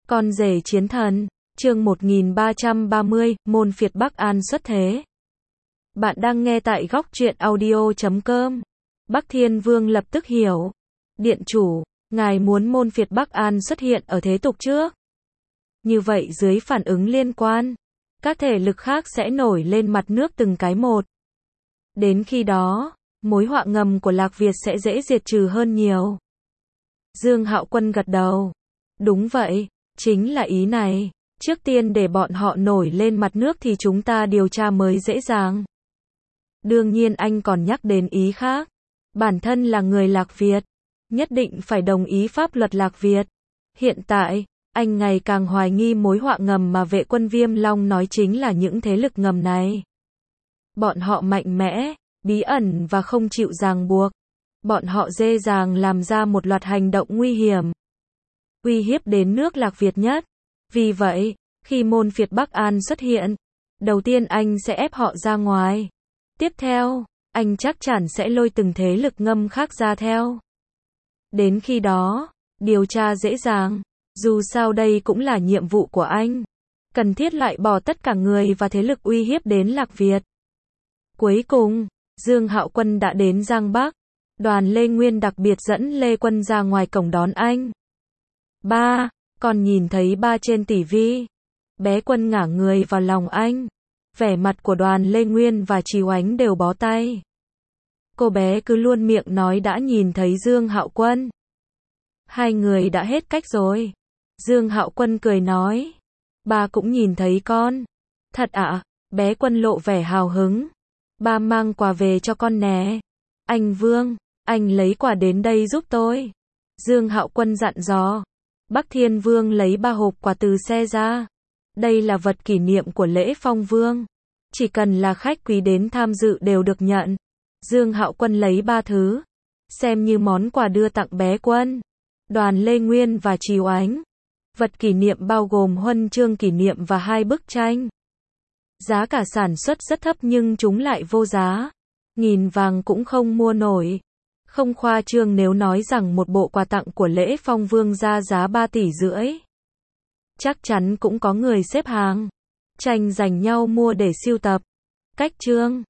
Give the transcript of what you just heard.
Con rể chiến thần, chương 1330, môn phiệt Bắc An xuất thế. Bạn đang nghe tại góc truyện audio.com. Bắc Thiên Vương lập tức hiểu. Điện chủ, ngài muốn môn phiệt Bắc An xuất hiện ở thế tục trước. Như vậy dưới phản ứng liên quan, các thể lực khác sẽ nổi lên mặt nước từng cái một. Đến khi đó, mối họa ngầm của Lạc Việt sẽ dễ diệt trừ hơn nhiều. Dương Hạo Quân gật đầu. Đúng vậy, chính là ý này. Trước tiên để bọn họ nổi lên mặt nước thì chúng ta điều tra mới dễ dàng. Đương nhiên anh còn nhắc đến ý khác. Bản thân là người Lạc Việt, nhất định phải đồng ý pháp luật Lạc Việt. Hiện tại, anh ngày càng hoài nghi mối họa ngầm mà vệ quân Viêm Long nói chính là những thế lực ngầm này. Bọn họ mạnh mẽ, bí ẩn và không chịu ràng buộc. Bọn họ dễ dàng làm ra một loạt hành động nguy hiểm, uy hiếp đến nước Lạc Việt nhất. Vì vậy, khi môn phiệt Bắc An xuất hiện, đầu tiên anh sẽ ép họ ra ngoài. Tiếp theo, anh chắc chắn sẽ lôi từng thế lực ngầm khác ra theo. Đến khi đó, điều tra dễ dàng. Dù sao đây cũng là nhiệm vụ của anh. Cần thiết loại bỏ tất cả người và thế lực uy hiếp đến Lạc Việt. Cuối cùng, Dương Hạo Quân đã đến Giang Bắc. Đoàn Lê Nguyên đặc biệt dẫn Lê Quân ra ngoài cổng đón anh. Ba, còn nhìn thấy ba trên TV. Bé Quân ngả người vào lòng anh. Vẻ mặt của Đoàn Lê Nguyên và Trì Oánh đều bó tay. Cô bé cứ luôn miệng nói đã nhìn thấy Dương Hạo Quân. Hai người đã hết cách rồi. Dương Hạo Quân cười nói. Ba cũng nhìn thấy con. Thật ạ? Bé Quân lộ vẻ hào hứng. Ba mang quà về cho con nè. Anh Vương, anh lấy quà đến đây giúp tôi. Dương Hạo Quân dặn dò. Bắc Thiên Vương lấy 3 hộp quà từ xe ra. Đây là vật kỷ niệm của lễ Phong Vương. Chỉ cần là khách quý đến tham dự đều được nhận. Dương Hạo Quân lấy 3 thứ, xem như món quà đưa tặng bé Quân, Đoàn Lê Nguyên và Trì Oánh. Vật kỷ niệm bao gồm huân chương kỷ niệm và 2 bức tranh. Giá cả sản xuất rất thấp nhưng chúng lại vô giá. Nghìn vàng cũng không mua nổi. Không khoa trương nếu nói rằng một bộ quà tặng của lễ Phong Vương ra giá 3,5 tỷ. Chắc chắn cũng có người xếp hàng, tranh giành nhau mua để sưu tập. Cách chương